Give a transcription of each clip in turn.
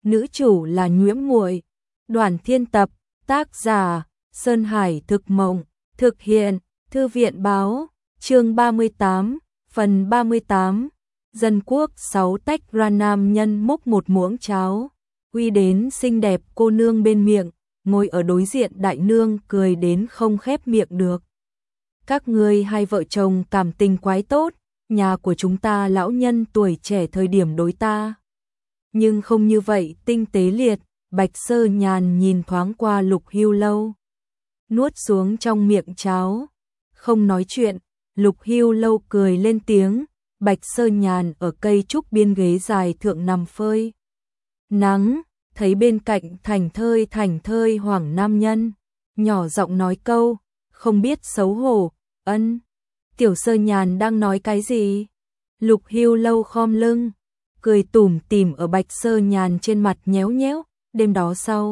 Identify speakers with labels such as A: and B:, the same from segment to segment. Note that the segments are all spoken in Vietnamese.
A: nữ chủ là Nhuễm Muội. Đoàn Thiên tập, tác giả Sơn Hải Thực Mộng, thực hiện Thư viện Báo, chương 38, phần 38. Dân quốc 6 tách ra, nam nhân múc một muỗng cháo, uy đến xinh đẹp cô nương bên miệng, ngồi ở đối diện đại nương cười đến không khép miệng được. Các ngươi hai vợ chồng cảm tình quái tốt, nhà của chúng ta lão nhân tuổi trẻ thời điểm đối ta. Nhưng không như vậy tinh tế liệt. Bạch Sơ Nhàn nhìn thoáng qua Lục Hưu Lâu, nuốt xuống trong miệng cháo, không nói chuyện. Lục Hưu Lâu cười lên tiếng. Bạch Sơ Nhàn ở cây trúc biên ghế dài thượng nằm phơi nắng, thấy bên cạnh thảnh thơi hoảng nam nhân, nhỏ giọng nói câu, không biết xấu hổ, ân. Tiểu Sơ Nhàn đang nói cái gì? Lục Hưu Lâu khom lưng, cười tủm tỉm ở Bạch Sơ Nhàn trên mặt nhéo nhéo. Đêm đó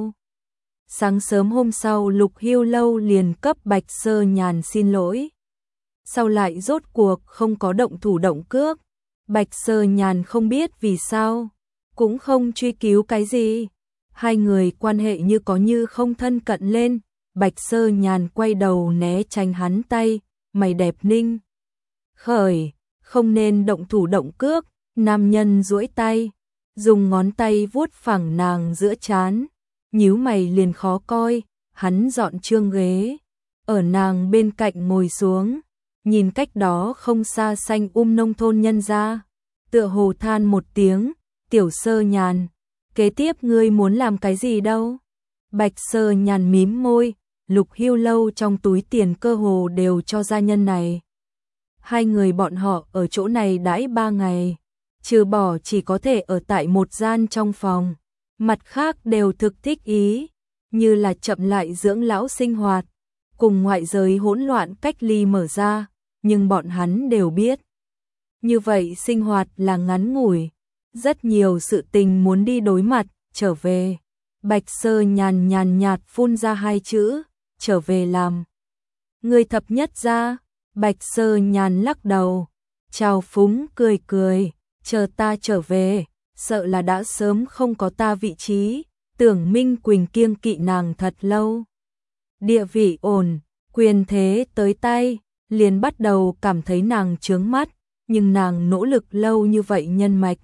A: sáng sớm hôm sau Lục Hưu Lâu liền cấp Bạch Sơ Nhàn xin lỗi. Sau lại rốt cuộc không có động thủ động cước. Bạch Sơ Nhàn không biết vì sao, cũng không truy cứu cái gì. Hai người quan hệ như có như không thân cận lên. Bạch Sơ Nhàn quay đầu né tránh hắn tay, mày đẹp ninh khởi, không nên động thủ động cước. Nam nhân duỗi tay, dùng ngón tay vuốt phẳng nàng giữa trán, nhíu mày liền khó coi. Hắn dọn chương ghế ở nàng bên cạnh ngồi xuống, nhìn cách đó không xa xanh nông thôn nhân gia, tựa hồ than một tiếng. Tiểu Sơ Nhàn, kế tiếp ngươi muốn làm cái gì đâu? Bạch Sơ Nhàn mím môi. Lục Hưu Lâu trong túi tiền cơ hồ đều cho gia nhân này. Hai người bọn họ ở chỗ này đãi 3 ngày, trừ bỏ chỉ có thể ở tại một gian trong phòng, mặt khác đều thực thích ý, như là chậm lại dưỡng lão sinh hoạt, cùng ngoại giới hỗn loạn cách ly mở ra. Nhưng bọn hắn đều biết, như vậy sinh hoạt là ngắn ngủi, rất nhiều sự tình muốn đi đối mặt. Trở về. Bạch Sơ Nhàn nhàn nhạt phun ra 2 chữ, trở về làm người thập nhất gia. Bạch Sơ Nhàn lắc đầu, trào phúng cười cười, chờ ta trở về, sợ là đã sớm không có ta vị trí. Tưởng Minh Quỳnh kiêng kỵ nàng thật lâu, địa vị ổn, quyền thế tới tay, liền bắt đầu cảm thấy nàng chướng mắt. Nhưng nàng nỗ lực lâu như vậy, nhân mạch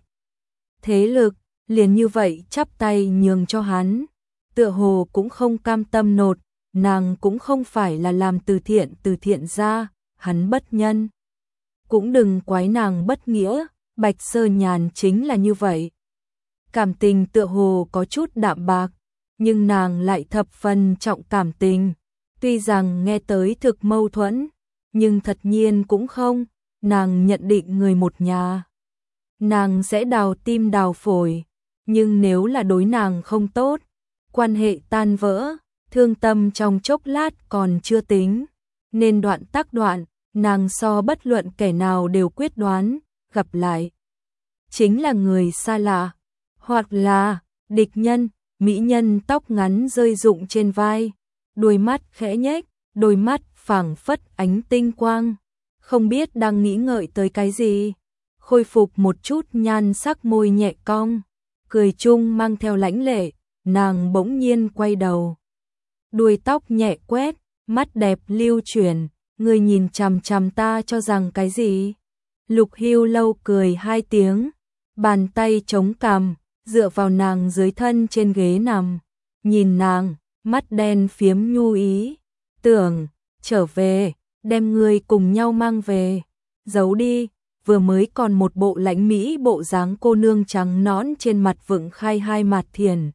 A: thế lực liền như vậy chắp tay nhường cho hắn, tựa hồ cũng không cam tâm nột. Nàng cũng không phải là làm từ thiện ra, hắn bất nhân, cũng đừng quái nàng bất nghĩa. Bạch Sơ Nhàn chính là như vậy, cảm tình tựa hồ có chút đạm bạc, nhưng nàng lại thập phần trọng cảm tình. Tuy rằng nghe tới thực mâu thuẫn, nhưng thật nhiên cũng không. Nàng nhận định người một nhà, nàng sẽ đào tim đào phổi, nhưng nếu là đối nàng không tốt, quan hệ tan vỡ, thương tâm trong chốc lát còn chưa tính, nên đoạn tác đoạn. Nàng so bất luận kẻ nào đều quyết đoán, gặp lại chính là người xa lạ, hoặc là địch nhân. Mỹ nhân tóc ngắn rơi rụng trên vai, đôi mắt khẽ nhếch, đôi mắt phảng phất ánh tinh quang, không biết đang nghĩ ngợi tới cái gì. Khôi phục một chút nhan sắc, môi nhẹ cong, cười chung mang theo lãnh lệ. Nàng bỗng nhiên quay đầu, đuôi tóc nhẹ quét, mắt đẹp lưu chuyển, ngươi nhìn chằm chằm ta cho rằng cái gì? Lục Hưu Lâu cười 2 tiếng, bàn tay chống cằm, dựa vào nàng dưới thân trên ghế nằm, nhìn nàng, mắt đen phiếm nhu ý. Tưởng trở về, đem ngươi cùng nhau mang về, giấu đi. Vừa mới còn một bộ lãnh mỹ bộ dáng cô nương trắng nõn, trên mặt vựng khai 2 mặt thiền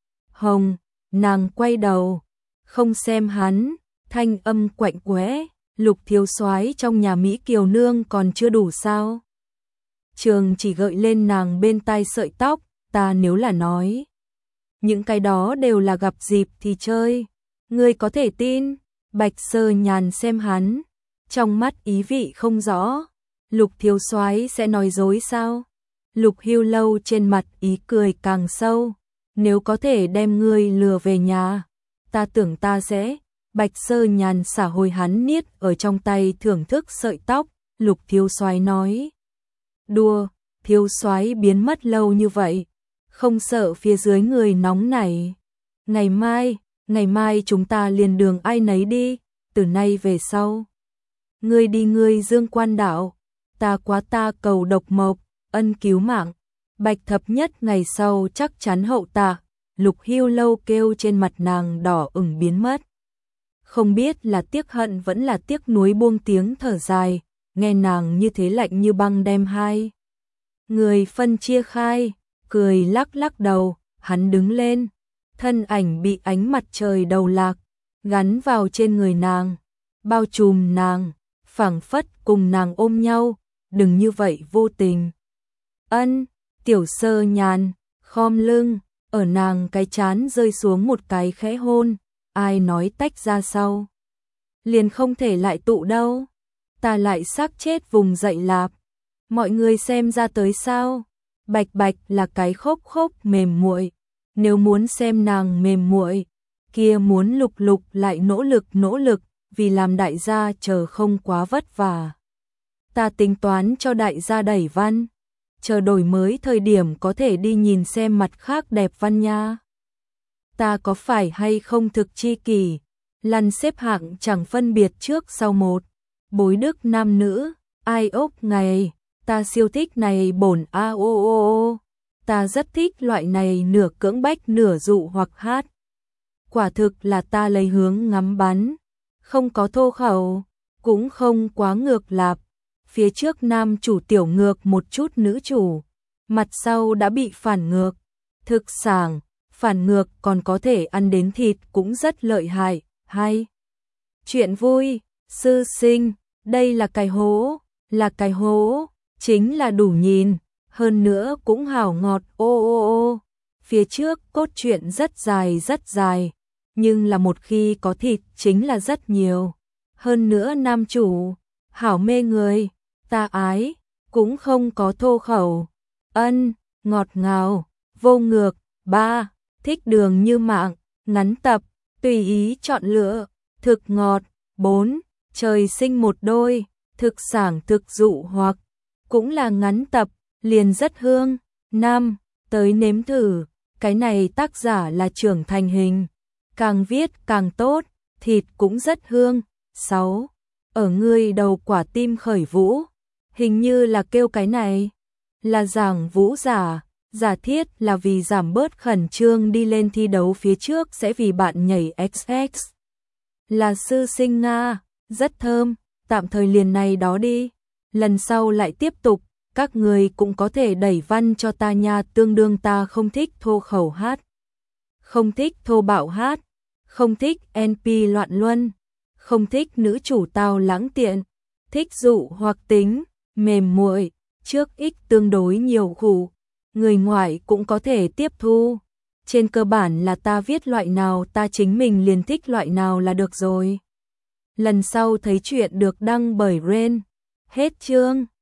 A: hồng. Nàng quay đầu, không xem hắn, thanh âm quạnh quẽ, Lục thiếu soái trong nhà Mỹ kiều nương còn chưa đủ sao? Trường chỉ gợi lên nàng bên tai sợi tóc, ta nếu là nói những cái đó đều là gặp dịp thì chơi, ngươi có thể tin? Bạch Sơ Nhàn xem hắn, trong mắt ý vị không rõ. Lục thiếu soái sẽ nói dối sao? Lục Hưu Lâu trên mặt ý cười càng sâu, nếu có thể đem ngươi lừa về nhà, ta tưởng ta sẽ. Bạch Sơ Nhàn xả hồi hắn niết ở trong tay thưởng thức sợi tóc. Lục thiếu soái nói đùa, thiếu soái biến mất lâu như vậy, không sợ phía dưới người nóng này. Ngày mai chúng ta liền đường ai nấy đi, từ nay về sau. Ngươi đi ngươi dương quan đạo, ta quá ta cầu độc mộc, ân cứu mạng. Bạch thập nhất ngày sau chắc chắn hậu tạ. Lục Hưu Lâu kêu trên mặt nàng đỏ ửng biến mất. Không biết là tiếc hận vẫn là tiếc nuối, buông tiếng thở dài, nghe nàng như thế lạnh như băng đem hai người phân chia khai, cười lắc lắc đầu, hắn đứng lên, thân ảnh bị ánh mặt trời đầu lạc gắn vào trên người nàng, bao trùm nàng, phảng phất cùng nàng ôm nhau, đừng như vậy vô tình. Ân, Tiểu Sơ nhàn, khom lưng, ở nàng cái trán rơi xuống một cái khẽ hôn, ai nói tách ra sau. Liền không thể lại tụ đâu, ta lại xác chết vùng dậy lạp. Mọi người xem ra tới sao, Bạch Bạch là cái khốc khốc mềm muội, nếu muốn xem nàng mềm muội, kia muốn Lục Lục lại nỗ lực, vì làm đại gia chờ không quá vất vả. Ta tính toán cho đại gia đẩy văn, chờ đổi mới thời điểm có thể đi nhìn xem mặt khác đẹp văn nha. Ta có phải hay không thực chi kỷ, lăn xếp hạng chẳng phân biệt trước sau một, bối đức nam nữ, ai ốc ngày, ta siêu thích này bổn a o. Ta rất thích loại này nửa cưỡng bách nửa dụ hoặc hát. Quả thực là ta lấy hướng ngắm bắn, không có thô khẩu, cũng không quá ngược lạp. Phía trước nam chủ tiểu ngược một chút nữ chủ, mặt sau đã bị phản ngược, thực sảng, phản ngược còn có thể ăn đến thịt cũng rất lợi hại, hay. Chuyện vui, sư sinh, đây là cái hố, chính là đủ nhìn, hơn nữa cũng hảo ngọt ô. Phía trước cốt truyện rất dài, nhưng là một khi có thịt chính là rất nhiều. Hơn nữa nam chủ, hảo mê người, ta ái, cũng không có thô khẩu, ân, ngọt ngào, vô ngược, 3, thích đường như mạng, ngắn tập, tùy ý chọn lựa, thực ngọt, 4, trời sinh một đôi, thực sảng thực dụ hoặc, cũng là ngắn tập, liền rất hương, 5, tới nếm thử, cái này tác giả là trưởng thành hình, càng viết càng tốt, thịt cũng rất hương, 6, ở ngươi đầu quả tim khởi vũ, hình như là kêu cái này, là giảng vũ giả thiết là vì giảm bớt khẩn trương đi lên thi đấu phía trước sẽ vì bạn nhảy XX. Là sư sinh Nga, rất thơm, tạm thời liền này đó đi, lần sau lại tiếp tục, các người cũng có thể đẩy văn cho ta nha, tương đương ta không thích thô khẩu hát, không thích thô bạo hát, không thích NP loạn luân, không thích nữ chủ tao lãng tiện, thích dụ hoặc tính, mềm muội, trước ít tương đối nhiều khủ, người ngoài cũng có thể tiếp thu. Trên cơ bản là ta viết loại nào ta chính mình liền thích loại nào là được rồi. Lần sau thấy chuyện được đăng bởi Ren. Hết chương.